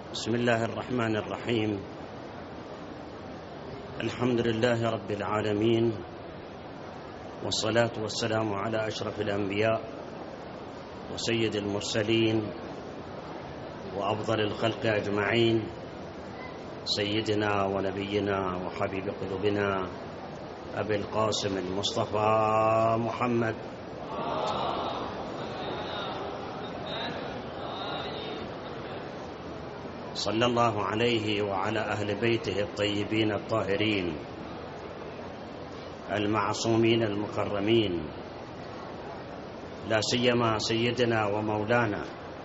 بسم الله الرحمن الرحيم. الحمد لله رب العالمين، والصلاة والسلام على أشرف الأنبياء وسيد المرسلين وأفضل الخلق أجمعين، سيدنا ونبينا وحبيب قلوبنا أبي القاسم المصطفى محمد صلى الله عليه وعلى أهل بيته الطيبين الطاهرين المعصومين المكرمين، لا سيما سيدنا ومولانا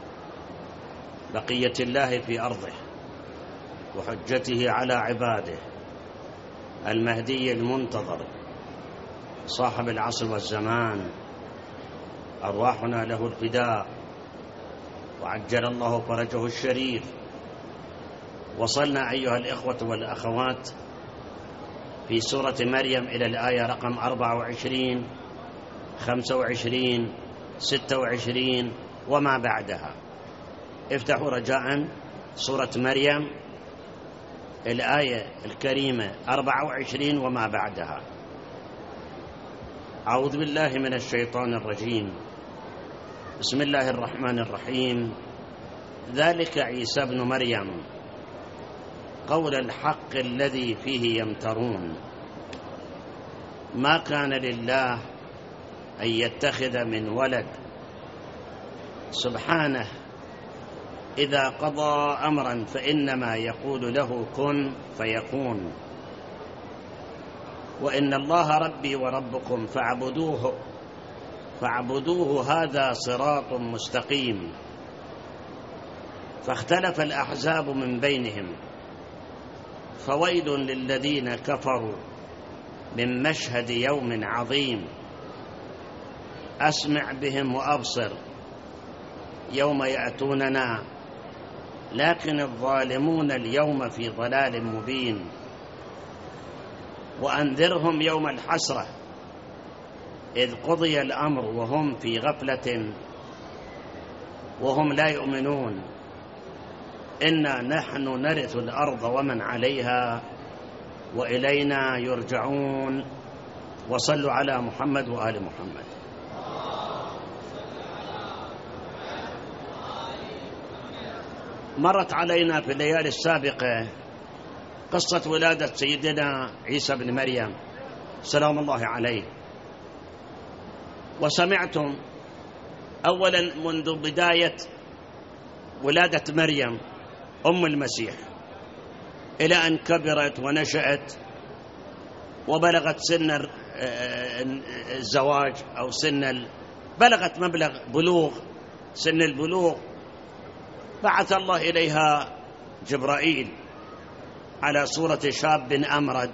بقية الله في أرضه وحجته على عباده المهدي المنتظر صاحب العصر والزمان، أرواحنا له الفداء وعجل الله فرجه الشريف. وصلنا أيها الإخوة والأخوات في سورة مريم إلى الآية رقم 24 25 26 وما بعدها. افتحوا رجاء سورة مريم الآية الكريمة 24 وما بعدها. أعوذ بالله من الشيطان الرجيم. بسم الله الرحمن الرحيم. ذلك عيسى ابن مريم قول الحق الذي فيه يمترون، ما كان لله أن يتخذ من ولد، سبحانه إذا قضى أمرا فإنما يقول له كن فيكون، وإن الله ربي وربكم فاعبدوه هذا صراط مستقيم. فاختلف الأحزاب من بينهم، فويل للذين كفروا من مشهد يوم عظيم. أسمع بهم وأبصر يوم يأتوننا، لكن الظالمون اليوم في ضلال مبين. وأنذرهم يوم الحسرة إذ قضي الأمر وهم في غفلة وهم لا يؤمنون. إنا نحن نرث الأرض ومن عليها وإلينا يرجعون. وصلوا على محمد وآل محمد. مرت علينا في الليالي السابقة قصة ولادة سيدنا عيسى بن مريم سلام الله عليه، وسمعتم أولا منذ بداية ولادة مريم أم المسيح إلى أن كبرت ونشأت وبلغت سن الزواج أو بلغت مبلغ بلوغ سن البلوغ، بعث الله إليها جبرائيل على صورة شاب أمرد،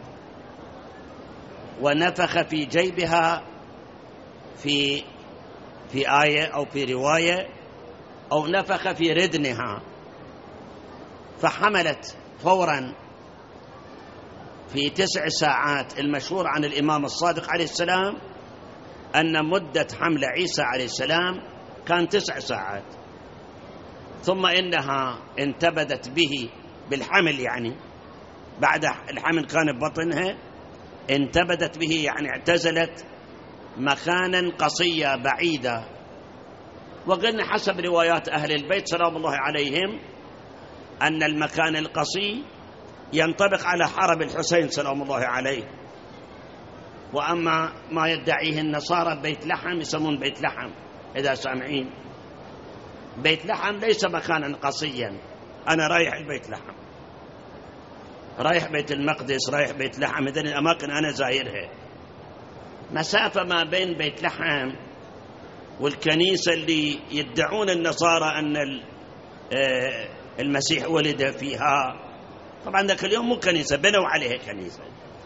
ونفخ في جيبها في آية أو في رواية، أو نفخ في ردنها، فحملت فورا في 9 ساعات. المشهور عن الإمام الصادق عليه السلام أن مدة حمل عيسى عليه السلام كان 9 ساعات، ثم إنها انتبذت به بالحمل، يعني بعد الحمل كان ببطنها، انتبذت به يعني اعتزلت مكانا قصيا بعيدا. وقلنا حسب روايات أهل البيت سلام الله عليهم أن المكان القصي ينطبق على حرم الحسين سلام الله عليه. وأما ما يدعيه النصارى بيت لحم، يسمون بيت لحم إذا سامعين، بيت لحم ليس مكانا قصيا. أنا رايح البيت لحم، رايح بيت المقدس، رايح بيت لحم، إذن الأماكن أنا زايرها. مسافة ما بين بيت لحم والكنيسة اللي يدعون النصارى أن المسيح ولد فيها، طبعا ذاك اليوم مو كنيسة، بنوا عليها كنيسة.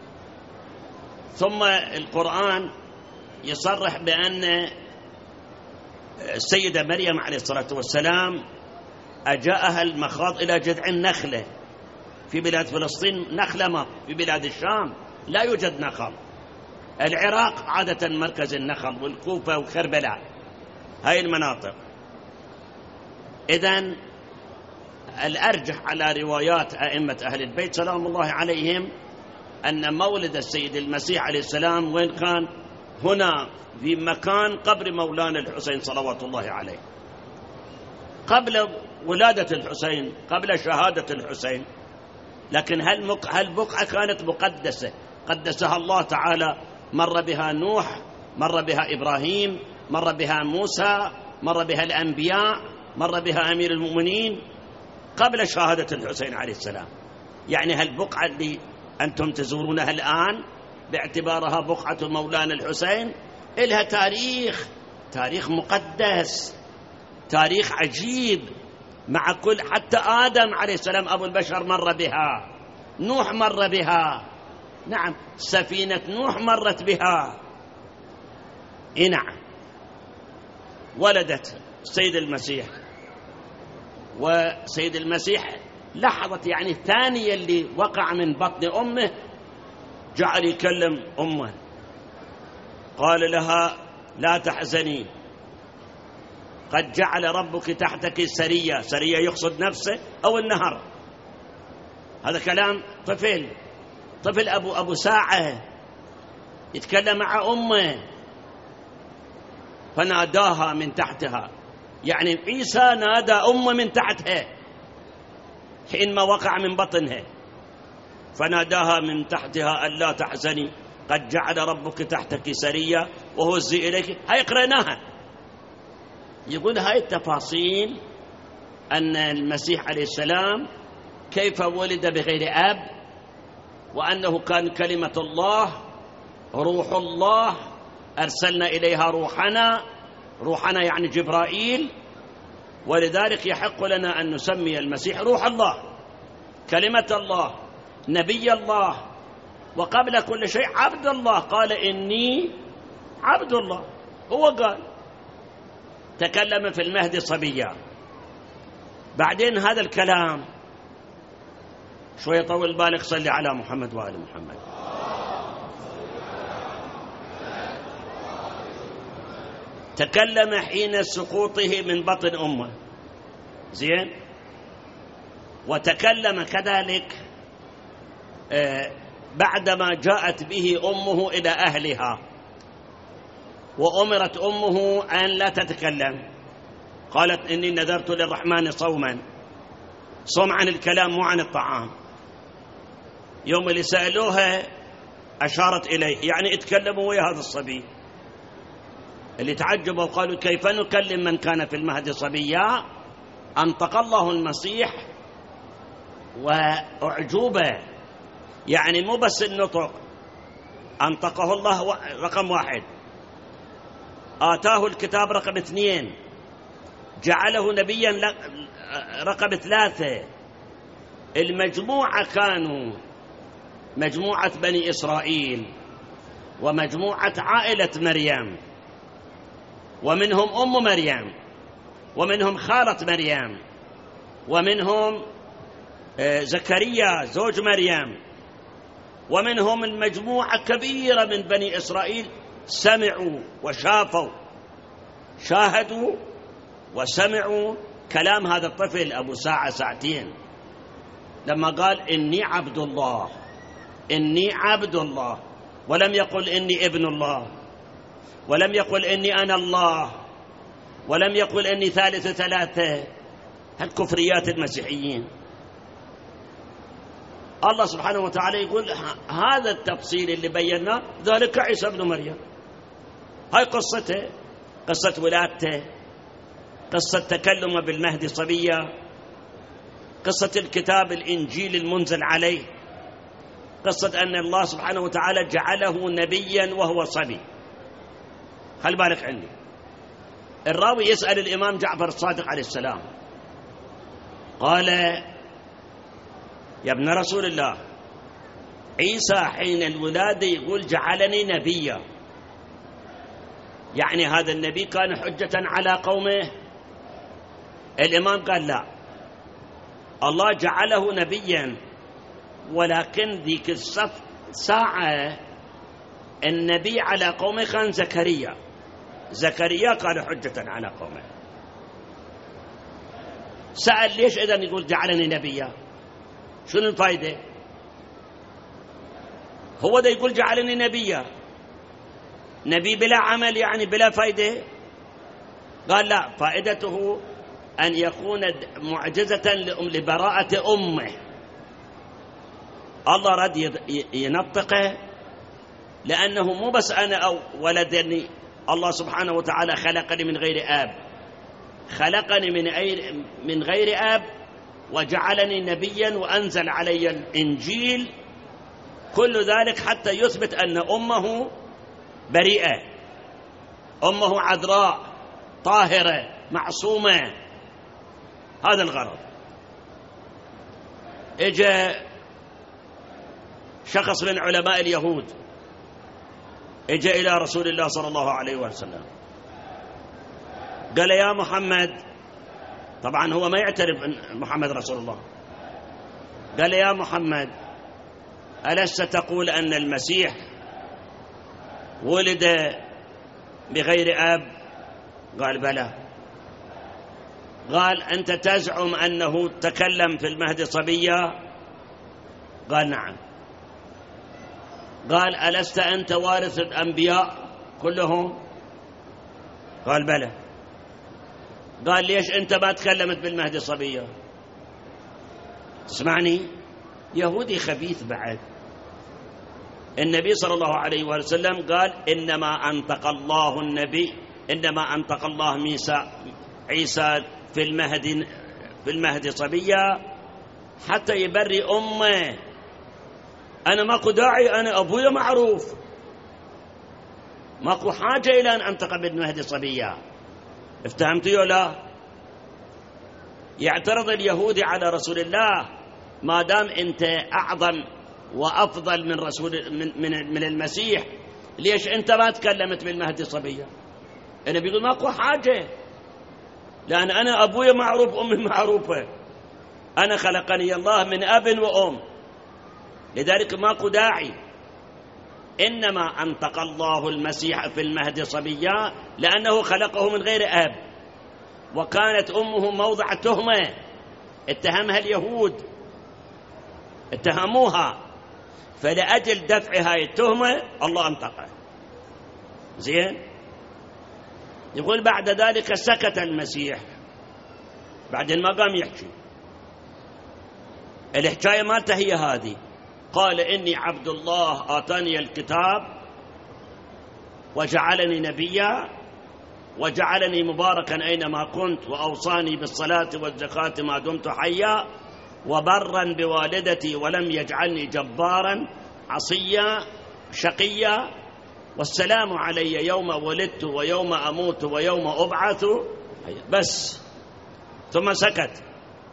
ثم القرآن يصرح بأن السيدة مريم عليه الصلاة والسلام أجاءها المخاض إلى جذع النخلة في بلاد فلسطين، نخلة ما في بلاد الشام لا يوجد نخل، العراق عادة مركز النخل، والكوفة وكربلاء هاي المناطق. إذن الأرجح على روايات أئمة أهل البيت سلام الله عليهم أن مولد السيد المسيح عليه السلام وين كان؟ هنا في مكان قبر مولانا الحسين صلوات الله عليه، قبل ولادة الحسين، قبل شهادة الحسين. لكن هالبقعة كانت مقدسة، قدسها الله تعالى، مر بها نوح، مر بها إبراهيم، مر بها موسى، مر بها الأنبياء، مر بها أمير المؤمنين قبل شهادة الحسين عليه السلام. يعني هالبقعة اللي أنتم تزورونها الآن باعتبارها بقعة مولانا الحسين إلها تاريخ مقدس، تاريخ عجيب، مع كل حتى آدم عليه السلام أبو البشر مر بها، نوح مر بها، نعم سفينة نوح مرت بها. نعم ولدت سيد المسيح، وسيد المسيح لحظة يعني الثانية اللي وقع من بطن أمه جعل يكلم أمه، قال لها لا تحزني، قد جعل ربك تحتك سرية. سرية يقصد نفسه أو النهر. هذا كلام طفل أبو ساعة يتكلم مع أمه. فناداها من تحتها، يعني عيسى نادى أمه من تحتها حينما وقع من بطنها، فناداها من تحتها ألا تحزني قد جعل ربك تحتك سرية وهزي إليك. هاي قرأناها. يقول هاي التفاصيل أن المسيح عليه السلام كيف ولد بغير أب، وأنه كان كلمة الله، روح الله، أرسلنا إليها روحنا يعني جبرائيل، ولذلك يحق لنا أن نسمي المسيح روح الله، كلمة الله، نبي الله، وقبل كل شيء عبد الله. قال إني عبد الله، هو قال تكلم في المهد صبيا. بعدين هذا الكلام شوية طول بالك، صلي على محمد وآل محمد. تكلم حين سقوطه من بطن أمه، زين، وتكلم كذلك بعدما جاءت به أمه إلى أهلها، وأمرت أمه أن لا تتكلم. قالت إني نذرت للرحمن صوما، صوم عن الكلام مو عن الطعام. يوم اللي سألوها أشارت إليه، يعني اتكلموا ويا هذا الصبي. اللي تعجبوا وقالوا كيف نكلم من كان في المهد صبيا؟ أنطق الله المسيح وأعجوبة، يعني مو بس النطق، أنطقه الله رقم 1، آتاه الكتاب رقم 2، جعله نبيا رقم 3. المجموعة كانوا مجموعة بني إسرائيل ومجموعة عائلة مريم، ومنهم أم مريم، ومنهم خالة مريم، ومنهم زكريا زوج مريم، ومنهم المجموعة كبيرة من بني إسرائيل سمعوا وشافوا، شاهدوا وسمعوا كلام هذا الطفل أبو ساعتين، لما قال إني عبد الله، إني عبد الله، ولم يقل إني ابن الله، ولم يقل إني أنا الله، ولم يقل إني ثالث ثلاثة. هالكفريات المسيحيين. الله سبحانه وتعالى يقول هذا التفصيل اللي بيناه ذلك عيسى ابن مريم. هاي قصته، قصة ولادته، قصة تكلمه بالمهد صبيا، قصة الكتاب الإنجيل المنزل عليه، قصة أن الله سبحانه وتعالى جعله نبيا وهو صبي. خل بالك عندي. الراوي يسأل الإمام جعفر الصادق عليه السلام، قال يا ابن رسول الله، عيسى حين الولادة يقول جعلني نبيا، يعني هذا النبي كان حجة على قومه؟ الإمام قال لا، الله جعله نبيا، ولكن ذيك الساعة النبي على قومه كان زكريا كان حجة على قومه. سأل ليش إذن يقول جعلني نبيا؟ شنو الفائدة؟ هو ده يقول جعلني نبيا، نبي بلا عمل يعني بلا فائدة؟ قال لا، فائدته أن يكون معجزة لبراءة أمه. الله رد ينطقه لأنه مو بس أنا أو ولدني، الله سبحانه وتعالى خلقني من غير آب، خلقني من غير آب وجعلني نبيا وأنزل علي الإنجيل، كل ذلك حتى يثبت أن أمه بريئة، أمه عذراء طاهرة معصومة. هذا الغرض. إجا شخص من علماء اليهود إجا إلى رسول الله صلى الله عليه وسلم، قال يا محمد، طبعا هو ما يعترف أن محمد رسول الله، قال يا محمد ألست تقول أن المسيح ولد بغير أب؟ قال بلى. قال أنت تزعم أنه تكلم في المهد صبيا؟ قال نعم. قال ألست أنت وارث الأنبياء كلهم؟ قال بلى. قال ليش أنت ما تكلمت بالمهد صبيا؟ اسمعني، يهودي خبيث بعد. النبي صلى الله عليه وسلم قال إنما أنطق الله النبي، إنما أنطق الله عيسى في المهد صبيا حتى يبري أمه. أنا ماكو داعي، أنا أبويا معروف، ماكو حاجة إلى أن أنطق بالمهد صبيا. افتهمتوا ولا لا؟ يعترض اليهودي على رسول الله، ما دام أنت أعظم وأفضل من رسول من المسيح، ليش أنت ما تكلمت بالمهد صبيا؟ أنا بيقول ماكو حاجة، لأن أنا أبويا معروف، أمي معروفة، أنا خلقني الله من أب وأم، لذلك ماكو داعي. إنما أنطق الله المسيح في المهد صبيا لأنه خلقه من غير أب، وكانت أمه موضع تهمة اتهمها اليهود، اتهموها، فلأجل دفع هاي التهمة الله أنطقه. زين، يقول بعد ذلك سكت المسيح، بعدين ما قام يحكي. الحكاية مالته هي هذه، قال إني عبد الله آتاني الكتاب وجعلني نبيا وجعلني مباركا أينما كنت وأوصاني بالصلاة والزكاة ما دمت حيا وبرا بوالدتي ولم يجعلني جبارا عصيا شقيا والسلام علي يوم ولدت ويوم أموت ويوم أبعث. بس. ثم سكت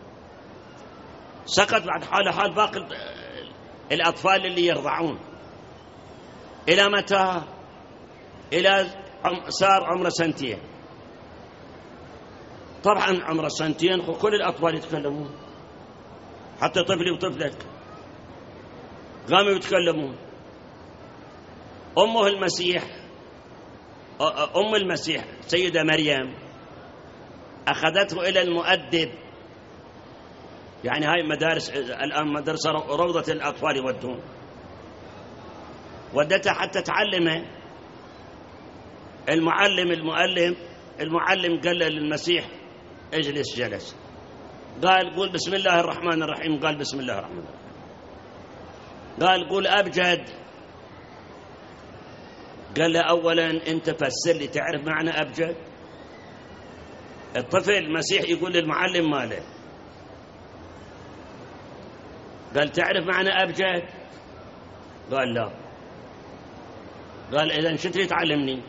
بعد حال باقي الأطفال اللي يرضعون. إلى متى؟ إلى صار عمره 2 سنين. طبعا عمره 2 سنين كل الأطفال يتكلمون، حتى طفلي وطفلك قاموا يتكلمون. أم المسيح سيدة مريم أخذته إلى المؤدب، يعني هاي مدارس الآن، مدرسة روضة الأطفال يودون، ودتها حتى تعلمه. المعلم قال للمسيح اجلس، جلس، قال قول بسم الله الرحمن الرحيم، قال بسم الله الرحمن الرحيم، قال قول أبجد، قال له أولا أنت فسر لي، تعرف معنى أبجد؟ الطفل المسيح يقول للمعلم ماله، قال تعرف معنى أبجد؟ قال لا. قال إذن شو تريد تعلمني؟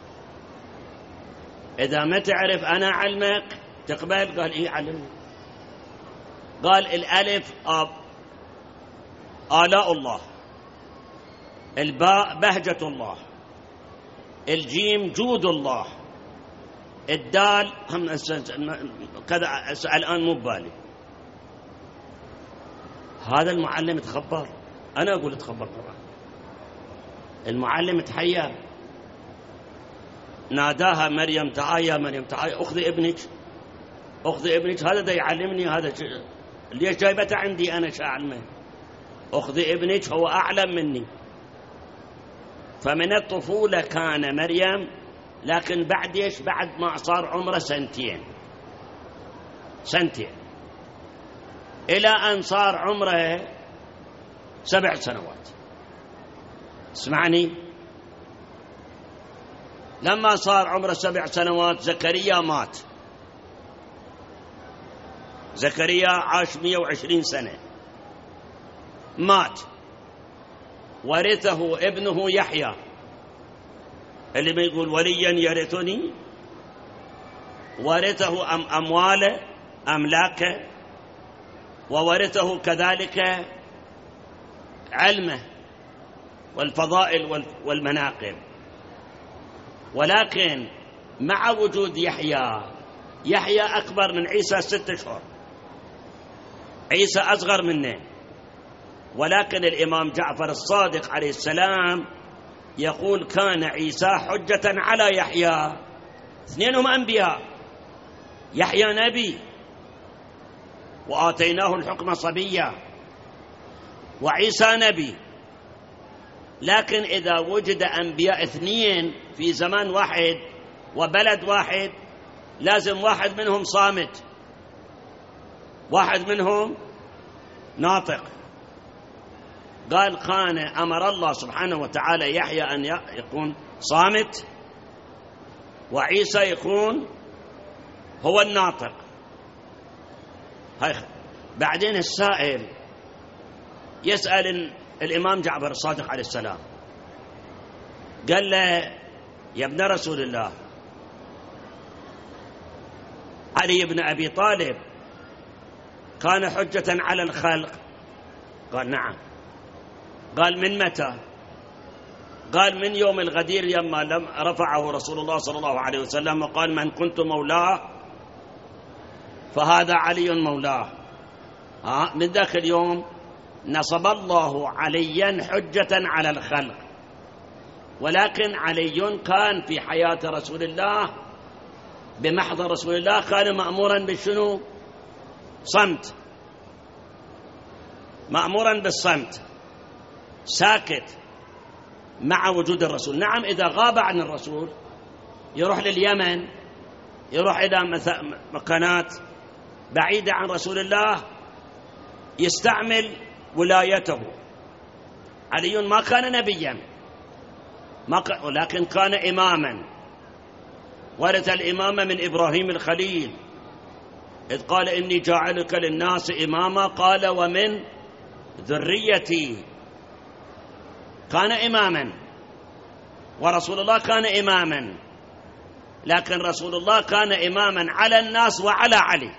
إذا ما تعرف أنا أعلمك تقبل؟ قال إيه علمني. قال الألف آلاء الله، الباء بهجة الله، الجيم جود الله، الدال كذا الآن مو ببالي. هذا المعلم تخبر، أنا أقول تخبر طبعا. المعلم تحير، ناداها مريم تعالي يا مريم تعالي أخذي ابنك. أخذي ابنك هذا دا يعلمني، هذا ليش جايبته عندي أنا شاعلمه؟ أخذي ابنك هو أعلم مني. فمن الطفولة كان مريم، لكن بعد إيش؟ بعد ما صار عمره سنتين إلى أن صار عمره 7 سنوات. اسمعني، لما صار عمره 7 سنوات زكريا مات. زكريا عاش 120 سنة، مات، ورثه ابنه يحيى، اللي بيقول وليا يرثني، ورثه أمواله أملاكه، وورثه كذلك علمه والفضائل والمناقب. ولكن مع وجود يحيى أكبر من عيسى 6 أشهر، عيسى أصغر منه. ولكن الإمام جعفر الصادق عليه السلام يقول كان عيسى حجة على يحيى، اثنينهم أنبياء، يحيى نبي وآتيناه الحكم صبيا، وعيسى نبي. لكن إذا وجد أنبياء 2 في زمان واحد وبلد واحد، لازم واحد منهم صامت، واحد منهم ناطق. قال كان أمر الله سبحانه وتعالى يحيى أن يكون صامت، وعيسى يكون هو الناطق. بعدين السائل يسأل الإمام جعفر الصادق عليه السلام، قال له يا ابن رسول الله، علي بن أبي طالب كان حجة على الخلق؟ قال نعم. قال من متى؟ قال من يوم الغدير، لما لم رفعه رسول الله صلى الله عليه وسلم وقال من كنت مولاه فهذا علي مولاه. من ذاك اليوم نصب الله عليا حجة على الخلق. ولكن علي كان في حياة رسول الله بمحضر رسول الله كان مأمورا بالشنو؟ صمت، مأمورا بالصمت، ساكت مع وجود الرسول. نعم إذا غاب عن الرسول يروح لليمن، يروح إلى مكانات بعيدة عن رسول الله، يستعمل ولايته. علي ما كان نبيا ولكن كان إماما، ورث الإمامة من إبراهيم الخليل، إذ قال إني جاعلك للناس إماما، قال ومن ذريتي. كان إماما، ورسول الله كان إماما، لكن رسول الله كان إماما على الناس وعلى علي،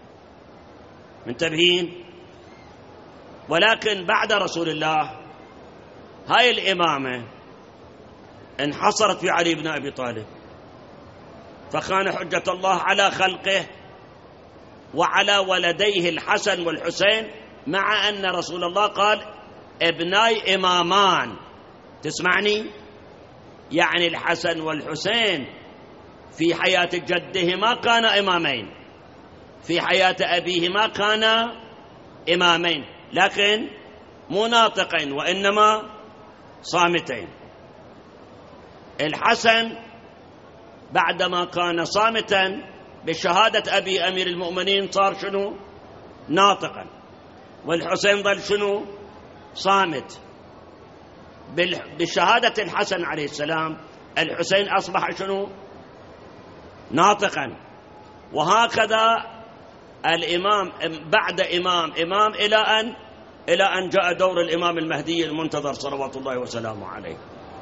منتبهين؟ ولكن بعد رسول الله هاي الإمامة انحصرت في علي بن أبي طالب، فكان حجة الله على خلقه وعلى ولديه الحسن والحسين، مع أن رسول الله قال ابناي إمامان. تسمعني؟ يعني الحسن والحسين في حياة جدهما كان إمامين، في حياة أبيهما كان إمامين، لكن مو ناطقين وإنما صامتين. الحسن بعدما كان صامتا بشهادة أبي أمير المؤمنين صار شنو؟ ناطقا. والحسين ظل شنو؟ صامت. بشهادة الحسن عليه السلام الحسين أصبح شنو؟ ناطقا. وهكذا الإمام بعد إمام إلى أن جاء دور الإمام المهدي المنتظر صلوات الله وسلامه عليه.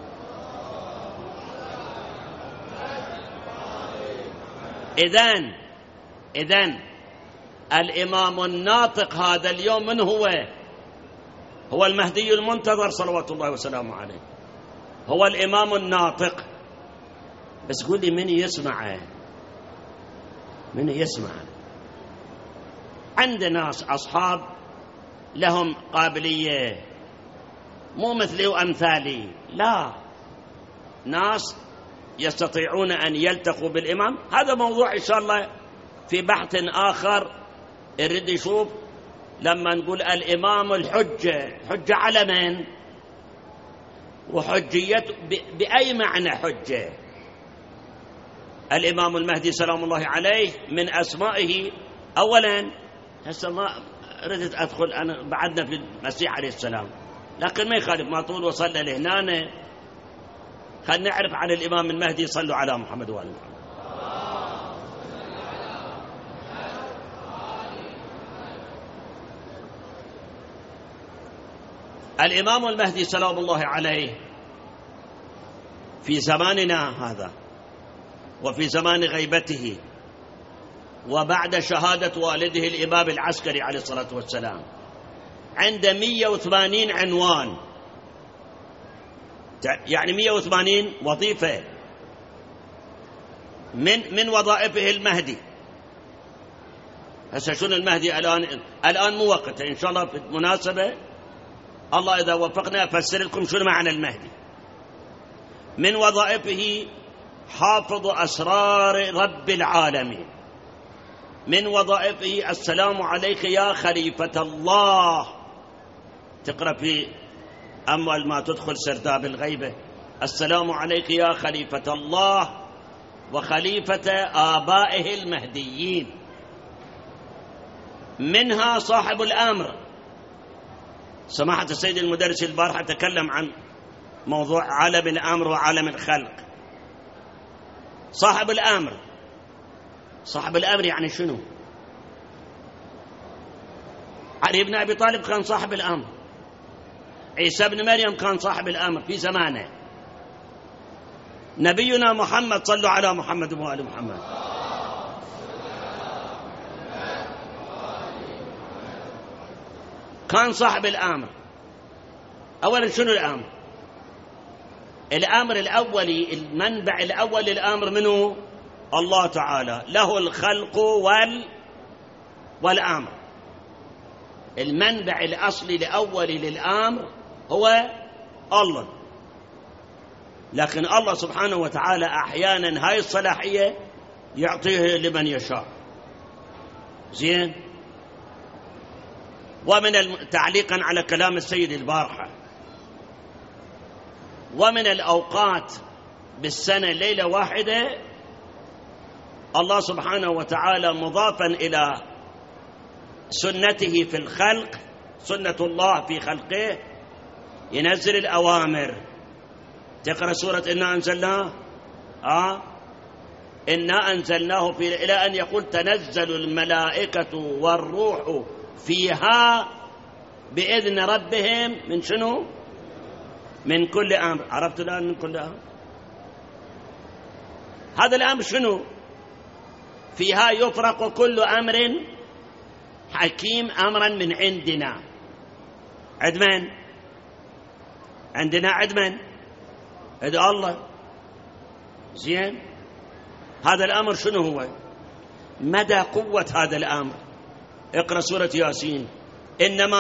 إذن الإمام الناطق هذا اليوم من هو المهدي المنتظر صلوات الله وسلامه عليه، هو الإمام الناطق. بس قول لي من يسمعه؟ من يسمع؟ عند ناس أصحاب لهم قابلية، مو مثلي وأمثالي، لا، ناس يستطيعون أن يلتقوا بالإمام. هذا موضوع إن شاء الله في بحث آخر يريد يشوف لما نقول الإمام الحجة، حجة على من؟ وحجيته بأي معنى حجة؟ الإمام المهدي سلام الله عليه من أسمائه أولا، هسه ما ردت أدخل أنا بعدنا في المسيح عليه السلام، لكن ما يخالف ما طول وصلنا لهنا. خلينا نعرف عن الإمام المهدي. صلوا على محمد وآل محمد. الإمام المهدي سلام الله عليه في زماننا هذا وفي زمان غيبته وبعد شهادة والده الإمام العسكري عليه الصلاة والسلام عنده 180 عنوان، يعني 180 وظيفة من وظائفه المهدي. هسه شنو المهدي الآن مو وقته، إن شاء الله في مناسبة الله إذا وفقنا أفسر لكم شنو معنى المهدي. من وظائفه حافظ أسرار رب العالمين، من وظائفه السلام عليك يا خليفة الله، تقرأ في أول ما تدخل سرداب الغيبة السلام عليك يا خليفة الله وخليفة آبائه المهديين. منها صاحب الأمر. سماحة السيد المدرس البارحة تكلم عن موضوع عالم الأمر وعالم الخلق. صاحب الأمر، صاحب الأمر يعني شنو؟ علي بن أبي طالب كان صاحب الأمر، عيسى بن مريم كان صاحب الأمر في زمانه، نبينا محمد صلوا على محمد وآل محمد كان صاحب الأمر. أولا شنو الأمر؟ الأمر الأولي، المنبع الأول للأمر منه الله تعالى، له الخلق والأمر. المنبع الأصلي الأولي للأمر هو الله، لكن الله سبحانه وتعالى أحيانا هاي الصلاحية يعطيه لمن يشاء. زين. ومن تعليقا على كلام السيد البارحة، ومن الأوقات بالسنة ليلة واحدة الله سبحانه وتعالى مضافا إلى سنته في الخلق، سنة الله في خلقه، ينزل الأوامر. تقرأ سورة إنا أنزلناه إنا أنزلناه إلى أن يقول تنزل الملائكة والروح فيها بإذن ربهم من شنو؟ من كل أمر. عرفت الآن من كل أمر؟ هذا الأمر شنو؟ فيها يفرق كل أمر حكيم أمرا من عندنا. عند من؟ عندنا عند من؟ عند الله. زين. هذا الأمر شنو هو؟ مدى قوة هذا الأمر. اقرأ سورة ياسين. إنما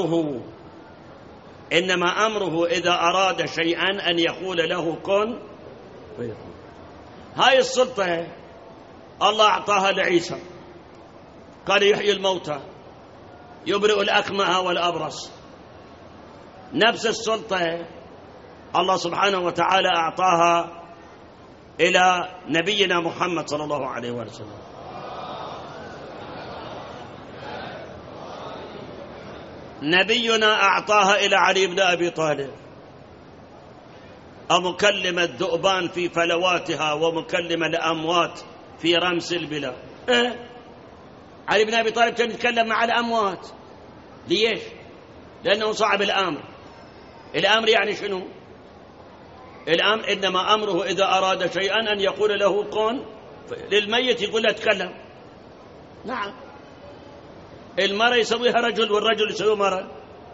أمره إذا أراد شيئا أن يقول له كن فيكون. هاي السلطة الله أعطاها لعيسى، كان يحيي الموتى، يبرئ الأكمه والأبرص. نفس السلطة الله سبحانه وتعالى أعطاها إلى نبينا محمد صلى الله عليه وسلم. نبينا أعطاها إلى علي بن أبي طالب، أمكلم الذؤبان في فلواتها ومكلم الأموات في رمس البلاد. علي بن أبي طالب كان يتكلم مع الأموات. ليش؟ لأنه صعب الأمر. الأمر يعني شنو؟ الأمر إنما أمره إذا أراد شيئا أن يقول له كن. للميت يقول له تكلم. نعم. المرأة يسويها رجل والرجل يسوي مرأة.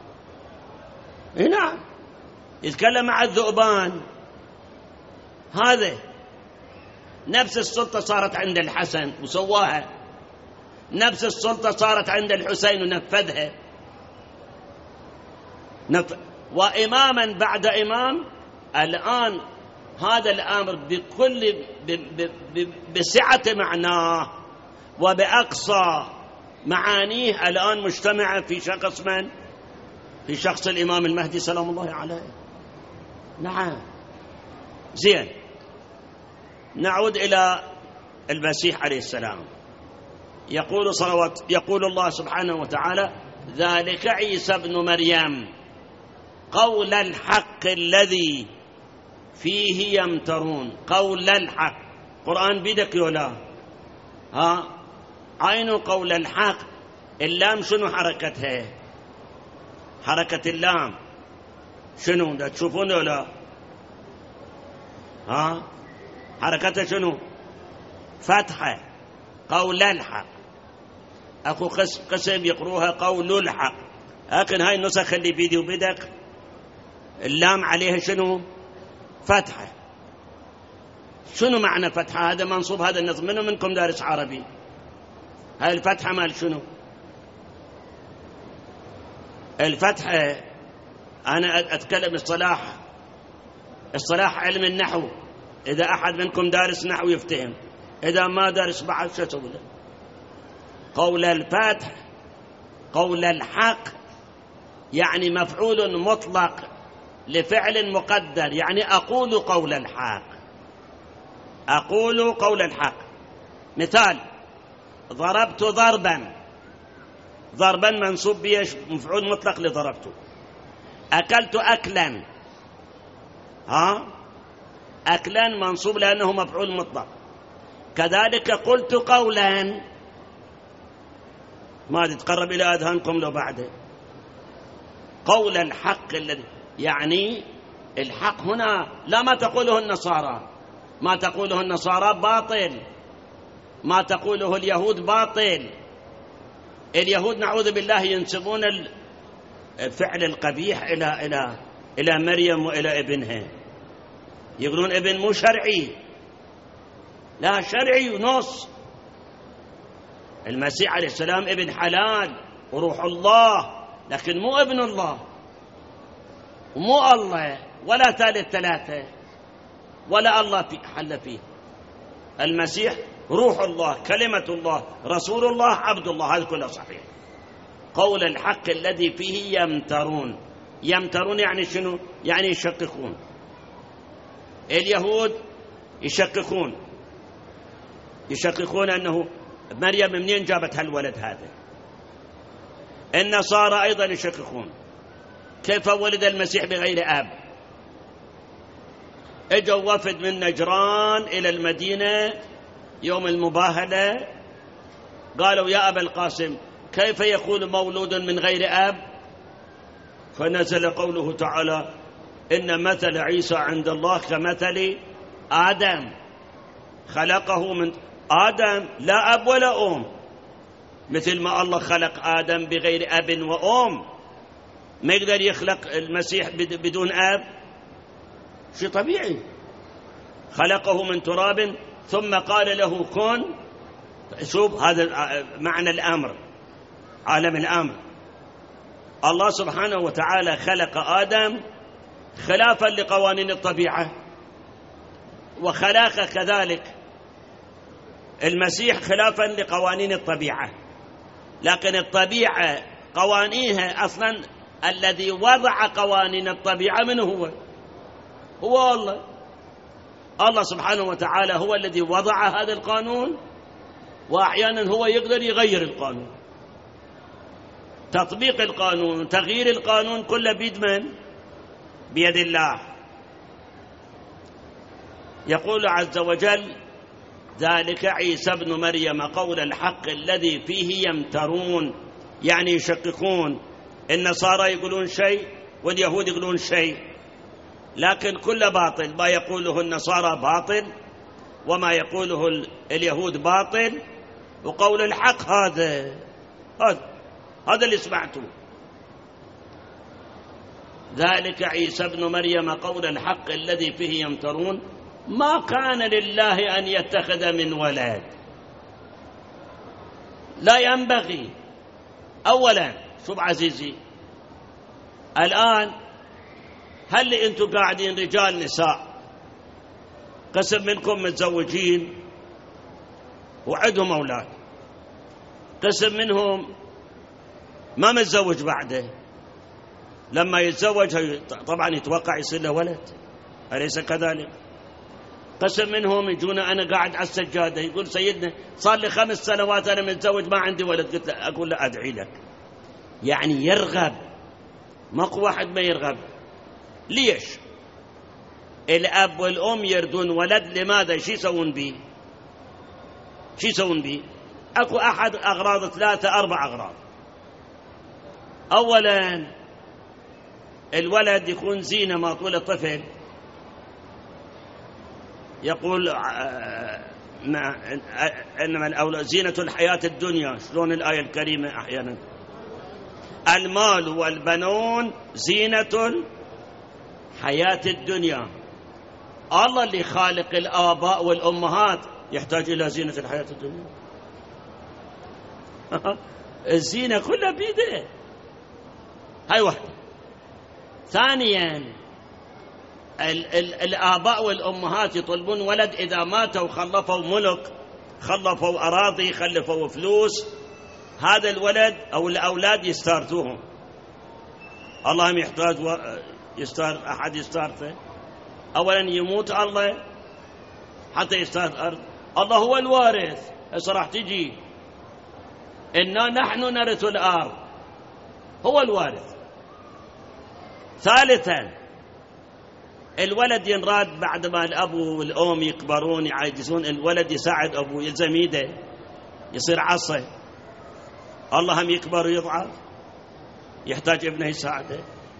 نعم. يتكلم مع الذؤبان. هذا نفس السلطة صارت عند الحسن وسواها، نفس السلطة صارت عند الحسين ونفذها، وإماما بعد إمام. الآن هذا الأمر بكل بسعة معناه وبأقصى معانيه الآن مجتمعة في شخص من؟ في شخص الإمام المهدي سلام الله عليه. نعم. زين، نعود إلى المسيح عليه السلام. يقول الله سبحانه وتعالى: ذلك عيسى ابن مريم قول الحق الذي فيه يمترون. قول الحق، قرآن بيدك ولا عين قول الحق. اللام شنو حركتها؟ حركة اللام شنو؟ دا تشوفون ولا حركتها شنو؟ فتحة. قول الحق. اكو قسم يقروها قول الحق، لكن هاي النسخ اللي بيدي وبدك اللام عليها شنو؟ فتحة. شنو معنى فتحة؟ هذا منصوب هذا النظم. منو منكم دارس عربي؟ هاي الفتحة مال شنو؟ الفتحة أنا أتكلم اصطلاح علم النحو. إذا أحد منكم دارس نحو يفتهم، إذا ما دارس بعد شو تقول؟ قول الفتح، قول الحق، يعني مفعول مطلق لفعل مقدر. يعني أقول قول الحق، أقول قول الحق. مثال: ضربت ضربا. ضربا منصوب بيش؟ مفعول مطلق لضربته. أكلت أكلا. أكلا منصوب لأنه مفعول مطلق. كذلك قلت قولا. ما تتقرب إلى أذهانكم لو بعده. قول الحق الذي، يعني الحق هنا لا ما تقوله النصارى. ما تقوله النصارى باطل، ما تقوله اليهود باطل. اليهود نعوذ بالله ينسبون الفعل القبيح إلى مريم وإلى ابنها. يقولون ابن مو شرعي، لا شرعي ونص. المسيح عليه السلام ابن حلال وروح الله، لكن مو ابن الله ومو الله ولا ثالث ثلاثة ولا الله حل فيه. المسيح روح الله، كلمة الله، رسول الله، عبد الله. هذا كله صحيح. قول الحق الذي فيه يمترون. يمترون يعني شنو؟ يعني يشككون. اليهود يشككون أنه مريم منين جابت هالولد هذا. النصارى أيضا يشككون كيف ولد المسيح بغير أب. اجوا وفد من نجران إلى المدينة يوم المباهلة، قالوا: يا أبا القاسم، كيف يقول مولود من غير أب؟ فنزل قوله تعالى: إن مثل عيسى عند الله كمثل آدم، خلقه من آدم لا أب ولا أم. مثل ما الله خلق آدم بغير أب وأم، ما يقدر يخلق المسيح بدون أب؟ شيء طبيعي. خلقه من تراب ثم قال له كن. شوف هذا معنى الأمر، عالم الأمر. الله سبحانه وتعالى خلق آدم خلافا لقوانين الطبيعة، وخلق كذلك المسيح خلافا لقوانين الطبيعة. لكن الطبيعة قوانينها أصلا الذي وضع قوانين الطبيعة من هو الله. الله سبحانه وتعالى هو الذي وضع هذا القانون، وأحيانا هو يقدر يغير القانون. تطبيق القانون، تغيير القانون، كله بيد من؟ بيد الله. يقول عز وجل: ذلك عيسى ابن مريم قول الحق الذي فيه يمترون، يعني يشككون. النصارى يقولون شيء واليهود يقولون شيء، لكن كل باطل. ما يقوله النصارى باطل، وما يقوله اليهود باطل، وقول الحق هذا اللي سمعته. ذلك عيسى ابن مريم قول الحق الذي فيه يمترون ما كان لله أن يتخذ من ولد. لا ينبغي. أولا شوف عزيزي، الآن هل أنتم قاعدين رجال نساء، قسم منكم متزوجين وعندهم أولاد، قسم منهم ما متزوج بعده، لما يتزوج طبعا يتوقع يصير له ولد، أليس كذلك؟ قسم منهم يجونا أنا قاعد على السجادة يقول سيدنا صار لي 5 سنوات أنا متزوج ما عندي ولد. قلت له أقول له أدعي لك. يعني يرغب، ماكو واحد ما يرغب. ليش؟ الأب والأم يردون ولد، لماذا؟ شو يسوون به؟ شو يسوون به؟ أكو أحد أغراض 3 4 أغراض. أولا الولد يكون زينة ما طول الطفل، يقول إنما الأولاد زينة الحياة الدنيا، شلون الآية الكريمة أحيانا المال والبنون زينة الحياة الدنيا. الله اللي خالق الآباء والأمهات يحتاج إلى زينة الحياة الدنيا؟ الزينة كلها بيده. هاي واحدة. ثانيا الآباء والأمهات يطلبون ولد إذا ماتوا خلفوا ملك، خلفوا أراضي، خلفوا فلوس، هذا الولد أو الأولاد يستارتوهم. اللهم يحتاج يستار أحد يستارته. أولا يموت الله حتى يستارت أرض. الله هو الوارث. هسه راح تجي إنا نحن نرث الأرض، هو الوارث. ثالثا الولد ينراد بعد ما الأب والأم يكبرون يعجزون، الولد يساعد أبوه، يلزم يده، يصير عصا. الله هم يكبر ويضعف يحتاج ابنه يساعده.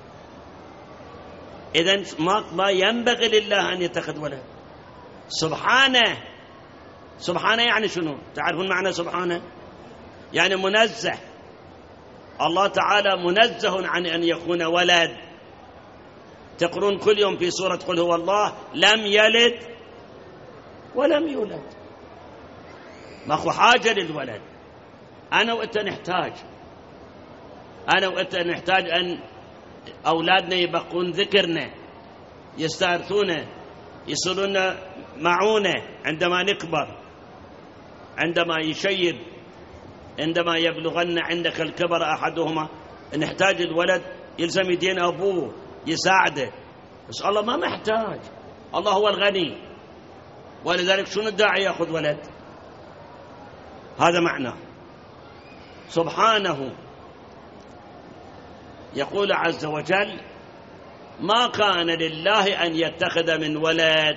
إذن ما ينبغي لله أن يتخذ ولد. سبحانه. سبحانه يعني شنو؟ تعرفون معنى سبحانه؟ يعني منزه. الله تعالى منزه عن أن يكون ولد. تقرون كل يوم في سورة قل هو الله لم يلد ولم يولد. ماكو حاجة للولد. أنا وأنت نحتاج، أنا وأنت نحتاج أن أولادنا يبقون ذكرنا، يستارثون، يصلون معونة عندما نكبر، عندما يشيب، عندما يبلغن عندك الكبر أحدهما. نحتاج الولد يلزم يدين أبوه يساعده. بس الله ما محتاج، الله هو الغني، ولذلك شنو الداعي يأخذ ولد؟ هذا معناه. سبحانه. يقول عز وجل ما كان لله أن يتخذ من ولد.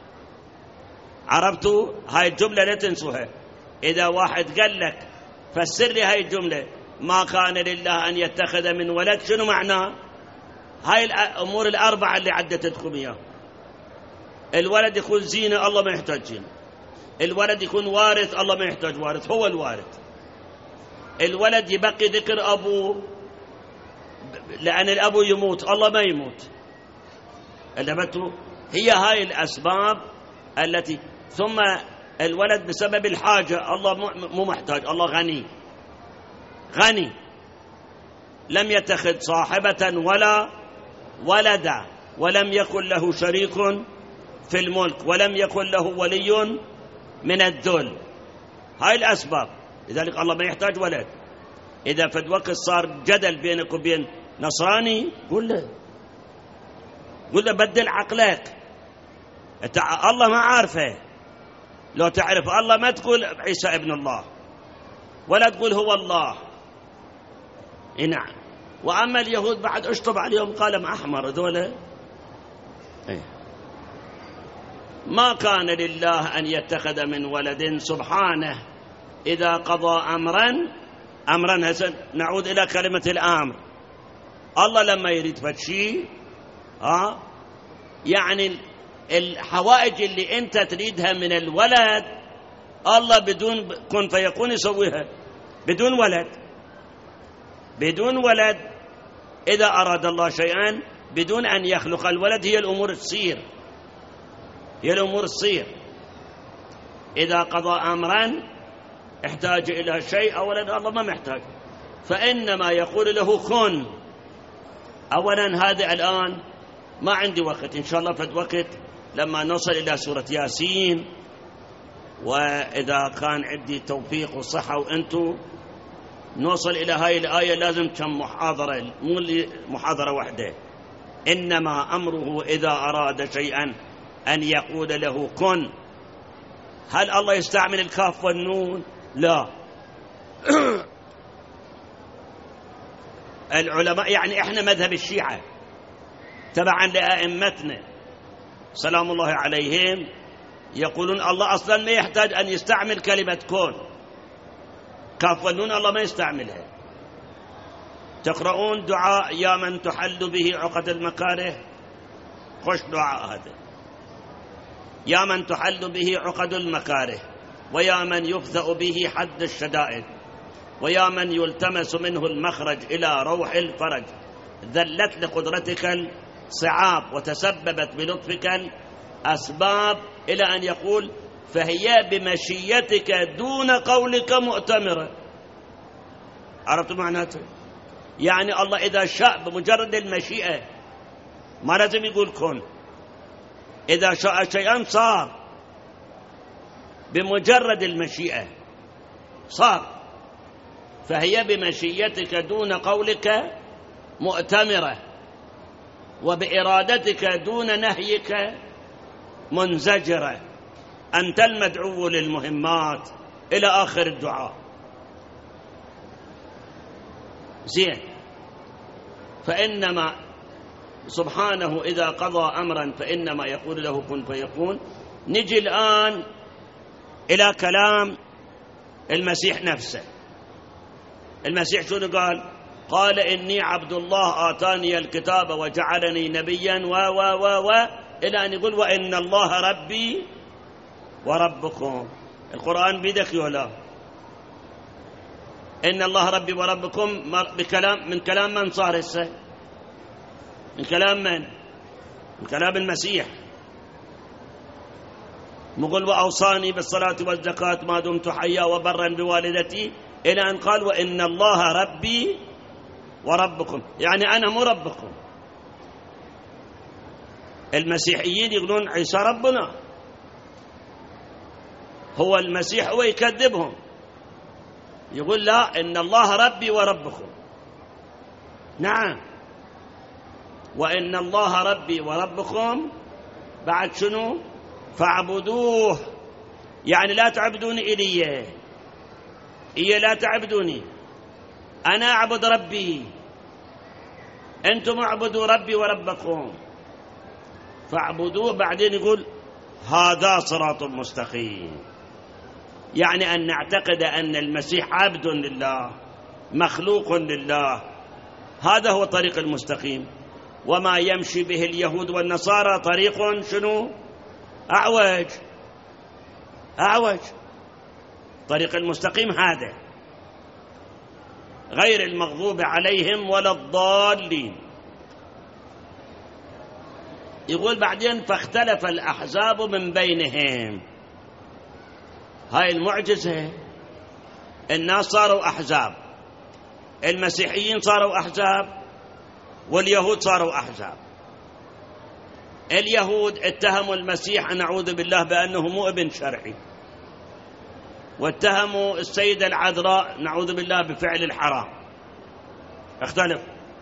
عرفتوا هاي الجملة لا تنسوها. إذا واحد قال لك فسر لي هاي الجملة ما كان لله أن يتخذ من ولد، شنو معناه؟ هاي الأمور الأربعة اللي عدتكم إياه. الولد يكون زينة، الله ما يحتاج زينة. الولد يكون وارث، الله ما يحتاج وارث، هو الوارث. الولد يبقي ذكر أبوه لأن الأبو يموت، الله ما يموت. هي هاي الأسباب التي. ثم الولد بسبب الحاجة، الله مو محتاج، الله غني. غني لم يتخذ صاحبة ولا ولدا ولم يكن له شريك في الملك ولم يكن له ولي من الذل. هاي الأسباب. لذلك الله ما يحتاج ولد. إذا في الوقت صار جدل بينك وبين نصراني قل له بدل عقلك. الله ما عارفه. لو تعرف الله ما تقول عيسى ابن الله ولا تقول هو الله. نعم. وأما اليهود بعد اشطب عليهم قلم أحمر ذولا. ما كان لله أن يتخذ من ولد سبحانه إذا قضى أمرا هسن نعود إلى كلمة الأمر. الله لما يريد فشي يعني الحوائج اللي أنت تريدها من الولد الله بدون كن فيكون يسويها بدون ولد. بدون ولد. إذا أراد الله شيئا بدون أن يخلق الولد هي الأمور تصير. هي الأمور تصير. إذا قضى أمرا احتاج إلى شيء أولا الله ما محتاج، فإنما يقول له كن. أولا هذا الآن ما عندي وقت، إن شاء الله في وقت لما نصل إلى سورة ياسين، وإذا كان عندي توفيق وصحة وأنتم نوصل إلى هاي الآية لازم كم محاضرة، مو محاضرة واحدة. إنما أمره إذا أراد شيئا أن يقول له كن. هل الله يستعمل الكاف والنون؟ لا. العلماء يعني إحنا مذهب الشيعة تبعا لأئمتنا سلام الله عليهم يقولون الله أصلا ما يحتاج أن يستعمل كلمة كون، كاف والنون الله ما يستعملها. تقرؤون دعاء يا من تحل به عقد المكاره، خوش دعاء هذا، يا من تحل به عقد المكاره، ويا من يفزأ به حد الشدائد، ويا من يلتمس منه المخرج إلى روح الفرج، ذلت لقدرتك الصعاب وتسببت بلطفك الأسباب، إلى أن يقول فهي بمشيتك دون قولك مؤتمرة. عرفتوا معناته؟ يعني الله إذا شاء بمجرد المشيئة، ما لازم يقول كن، إذا شاء شيئا صار بمجرد المشيئة صار. فهي بمشيتك دون قولك مؤتمرة، وبإرادتك دون نهيك منزجرة، أنت المدعو للمهمات إلى آخر الدعاء. زين. فإنما سبحانه إذا قضى أمرا فإنما يقول له كن فيكون. نجي الآن إلى كلام المسيح نفسه. المسيح شنو قال؟ قال إني عبد الله آتاني الكتاب وجعلني نبيا و إلى أن يقول وإن الله ربي وربكم. القرآن بيدك ولا؟ إن الله ربي وربكم بكلام، من كلام من صار هسه؟ من كلام من؟ من كلام المسيح. مقول وأوصاني بالصلاة والزكاة ما دمت حيا وبرا بوالدتي، إلى أن قال وإن الله ربي وربكم، يعني أنا مو ربكم. المسيحيين يقولون عيسى ربنا، هو المسيح هو يكذبهم، يقول لا إن الله ربي وربكم. نعم، وإن الله ربي وربكم بعد شنو؟ فاعبدوه، يعني لا تعبدوني إلي، إيه لا تعبدوني، أنا أعبد ربي، أنتم اعبدوا ربي وربكم فاعبدوه. بعدين يقول هذا صراط مستقيم، يعني أن نعتقد أن المسيح عبد لله مخلوق لله، هذا هو الطريق المستقيم. وما يمشي به اليهود والنصارى طريق شنو؟ أعوج. طريق المستقيم هذا، غير المغضوب عليهم ولا الضالين. يقول بعدين فاختلف الأحزاب من بينهم. هاي المعجزة، الناس صاروا أحزاب، المسيحيين صاروا أحزاب واليهود صاروا أحزاب. اليهود اتهموا المسيح نعوذ بالله بأنه مو ابن شرعي، واتهموا السيدة العذراء نعوذ بالله بفعل الحرام، اختلف.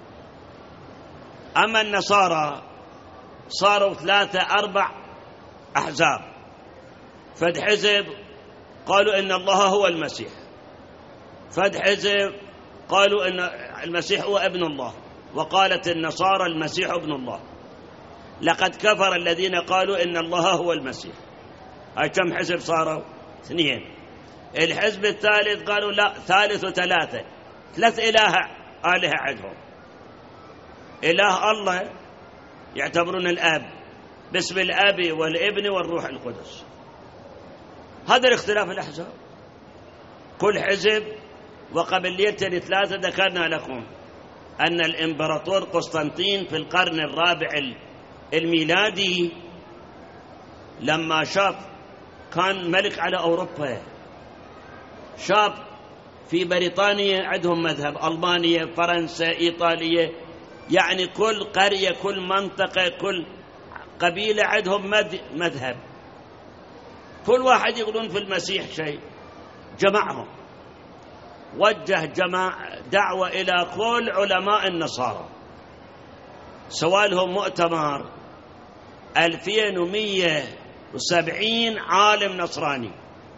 أما النصارى صاروا 3-4 أحزاب. فد حزب قالوا إن الله هو المسيح، فد حزب قالوا إن المسيح هو ابن الله، وقالت النصارى المسيح ابن الله. لقد كفر الذين قالوا إن الله هو المسيح. هاي كم حزب صاروا؟ 2. الحزب الثالث قالوا لا، 3 آلهة عندهم. إله الله يعتبرون الآب باسم الآب والابن والروح القدس. هذا الاختلاف الأحزاب، كل حزب. وقبل ليلة 3 ذكرنا لكم أن الإمبراطور قسطنطين في القرن الرابع الميلادي لما شاف، كان ملك على أوروبا، شاف في بريطانيا عندهم مذهب، ألمانيا، فرنسا، إيطاليا، يعني كل قرية كل منطقة كل قبيلة عندهم مذهب، كل واحد يقولون في المسيح شيء. جمعهم وجه دعوة إلى كل علماء النصارى، سوى لهم مؤتمر 2170 عالم نصراني.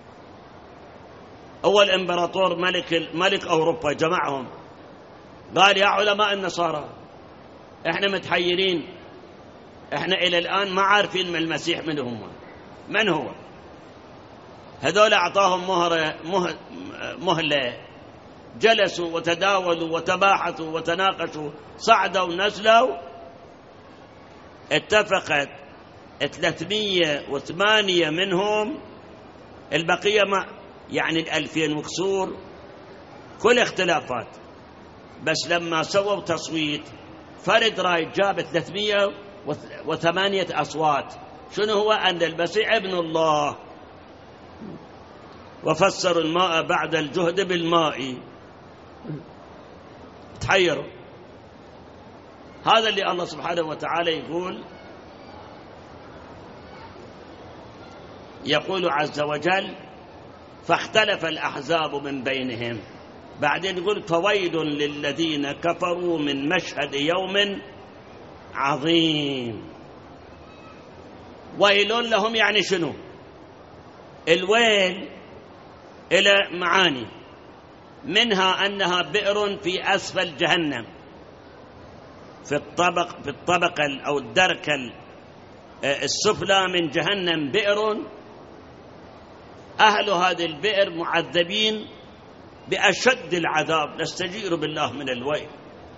أول إمبراطور ملك أوروبا جمعهم، قال: يا علماء النصارى، إحنا متحيرين، إحنا إلى الآن ما عارفين من المسيح من هو. هذول أعطاهم مهلة، جلسوا وتداولوا وتباحثوا وتناقشوا، صعدوا ونزلوا، اتفقت 308 منهم، البقية ما يعني 2000 وكسور، كل اختلافات. بس لما سووا تصويت، فرد راي جاب 308 أصوات. شنو هو؟ أن المسيح ابن الله. وفسروا الماء بعد الجهد بالماء. تحيروا. هذا اللي الله سبحانه وتعالى يقول عز وجل: فاختلف الأحزاب من بينهم. بعدين يقول: فويل للذين كفروا من مشهد يوم عظيم. ويل لهم يعني شنو؟ الويل إلى معاني، منها أنها بئر في أسفل جهنم، في الطبق أو الدرك السفلى من جهنم بئر، أهل هذه البئر معذبين بأشد العذاب، نستجير بالله من الويل.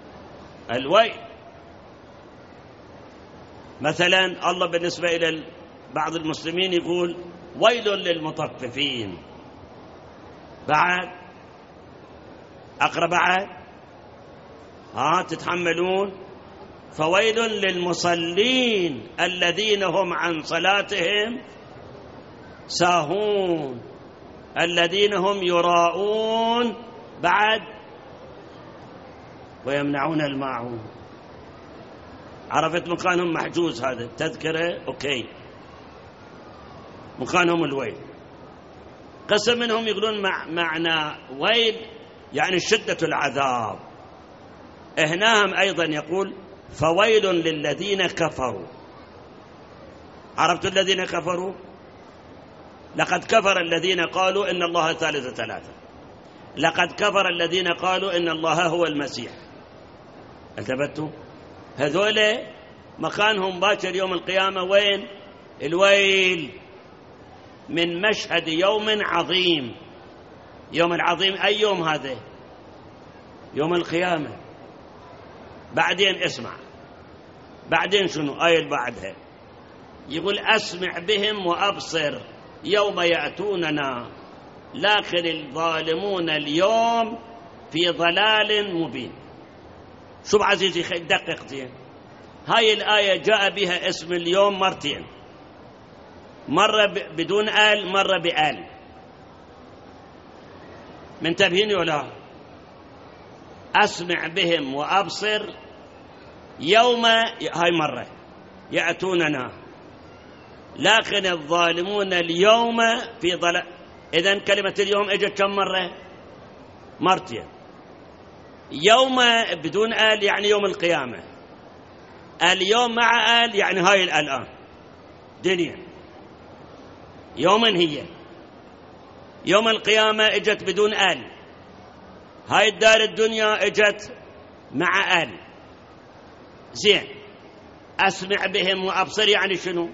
مثلا الله بالنسبة إلى بعض المسلمين يقول: ويل للمطففين. بعد أقرأ بعد تتحملون. فويل للمصلين الذين هم عن صلاتهم ساهون الذين هم يراءون. بعد ويمنعون الماعون. عرفت مكانهم محجوز، هذا التذكرة أوكي، مكانهم الويل. قسم منهم يقولون معنى ويل يعني شدة العذاب. هناهم أيضا يقول: فويل للذين كفروا. عرفت الذين كفروا؟ لقد كفر الذين قالوا إن الله ثالث ثلاثة. لقد كفر الذين قالوا إن الله هو المسيح. انتبهتوا؟ هذول مكانهم باكر يوم القيامة وين؟ الويل من مشهد يوم عظيم. يوم العظيم أي يوم هذا؟ يوم القيامة. بعدين اسمع، بعدين شنو آية بعدها؟ يقول: أسمع بهم وأبصر يوم يأتوننا لكن الظالمون اليوم في ضلال مبين. شوف عزيزي، دقق زين. هاي الآية جاء بها اسم اليوم مرتين، مرة بدون آل، مرة بآل. منتبهين ولا؟ أسمع بهم وأبصر يوم، هاي مرة يأتوننا لكن الظالمون اليوم في ضلال. إذن كلمة اليوم اجت كم مرة؟ مرتين. يوم بدون آل يعني يوم القيامة، اليوم مع آل يعني هاي الآن دنيا. يوما هي يوم القيامة اجت بدون آل، هاي الدار الدنيا اجت مع آل. زين، أسمع بهم وأبصر يعني شنو؟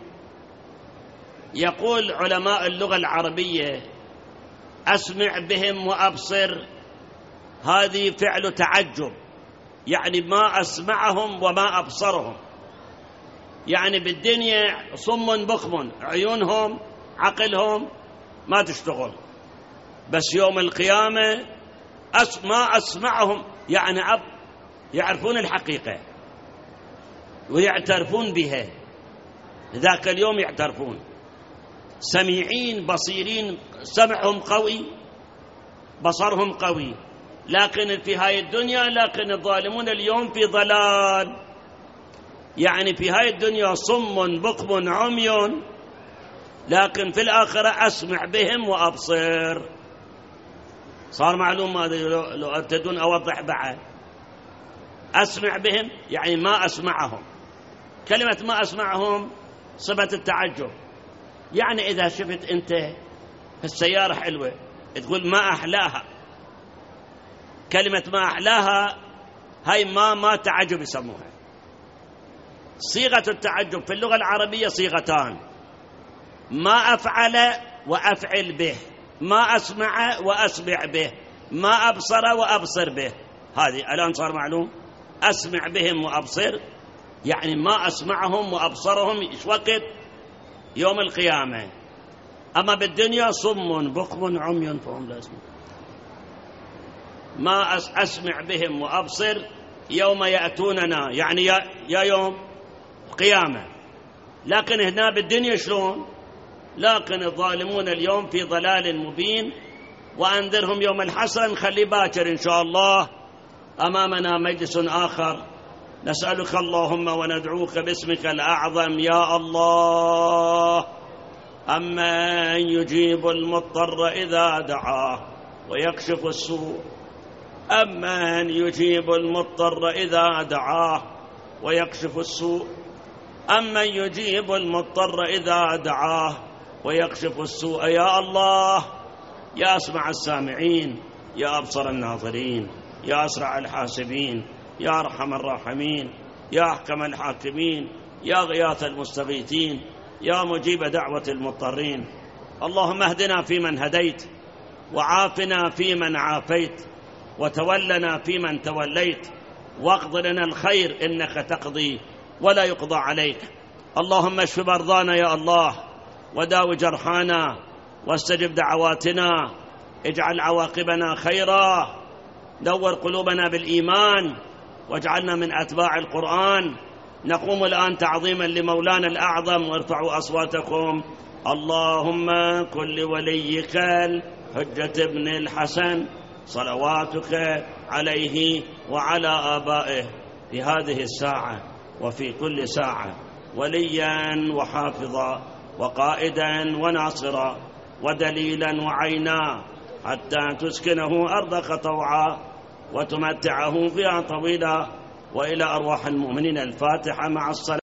يقول علماء اللغة العربية: أسمع بهم وأبصر هذه فعل تعجب، يعني ما أسمعهم وما أبصرهم. يعني بالدنيا صم بكم، عيونهم عقلهم ما تشتغل، بس يوم القيامة ما أسمعهم، يعني يعرفون الحقيقة ويعترفون بها. ذاك اليوم يعترفون، سميعين بصيرين، سمعهم قوي، بصرهم قوي. لكن في هاي الدنيا، لكن الظالمون اليوم في ضلال، يعني في هاي الدنيا صم بكم عمي، لكن في الآخرة أسمع بهم وأبصر. صار معلوم. ما أدري لو أرتدون أوضح بعد. أسمع بهم يعني ما أسمعهم. كلمة ما أسمعهم صفة التعجب، يعني إذا شفت أنت السيارة حلوة تقول ما أحلاها. كلمة ما أحلاها هاي ما تعجب يسموها. صيغة التعجب في اللغة العربية صيغتان: ما أفعل وأفعل به، ما أسمع وأسمع به، ما أبصر وأبصر به. هذه الآن صار معلوم. أسمع بهم وأبصر يعني ما أسمعهم وأبصرهم إيش وقت؟ يوم القيامة. أما بالدنيا صم بكم عمي فهم لا يسمعون. ما أسمع بهم وأبصر يوم يأتوننا يعني يا يوم القيامة. لكن هنا بالدنيا شلون؟ لكن الظالمون اليوم في ضلال مبين. وأنذرهم يوم الحسرة، نخلي باكر إن شاء الله. أمامنا مجلس آخر. نسألك اللهم وندعوك باسمك الأعظم يا الله. أمن يجيب المضطر إذا دعاه ويكشف السوء. أمن يجيب المضطر إذا دعاه ويكشف السوء. أمن يجيب المضطر إذا دعاه ويكشف السوء. يا الله، يا أسمع السامعين، يا أبصر الناظرين، يا أسرع الحاسبين، يا أرحم الراحمين، يا أحكم الحاكمين، يا غياث المستغيثين، يا مجيب دعوة المضطرين. اللهم اهدنا فيمن هديت، وعافنا فيمن عافيت، وتولنا فيمن توليت، واقض لنا الخير إنك تقضي ولا يقضى عليك. اللهم اشف مرضانا يا الله، وداو جرحانا، واستجب دعواتنا، اجعل عواقبنا خيرا، دور قلوبنا بالإيمان، واجعلنا من أتباع القرآن. نقوم الآن تعظيما لمولانا الأعظم، وارفعوا أصواتكم. اللهم كن لوليك الحجة ابن الحسن صلواتك عليه وعلى آبائه في هذه الساعة وفي كل ساعة وليا وحافظا وقائدا وناصرا ودليلا وعينا، حتى تسكنه أرضك طوعا وتمتعه فيها طويلا. وإلى أرواح المؤمنين الفاتحة مع الصلاة.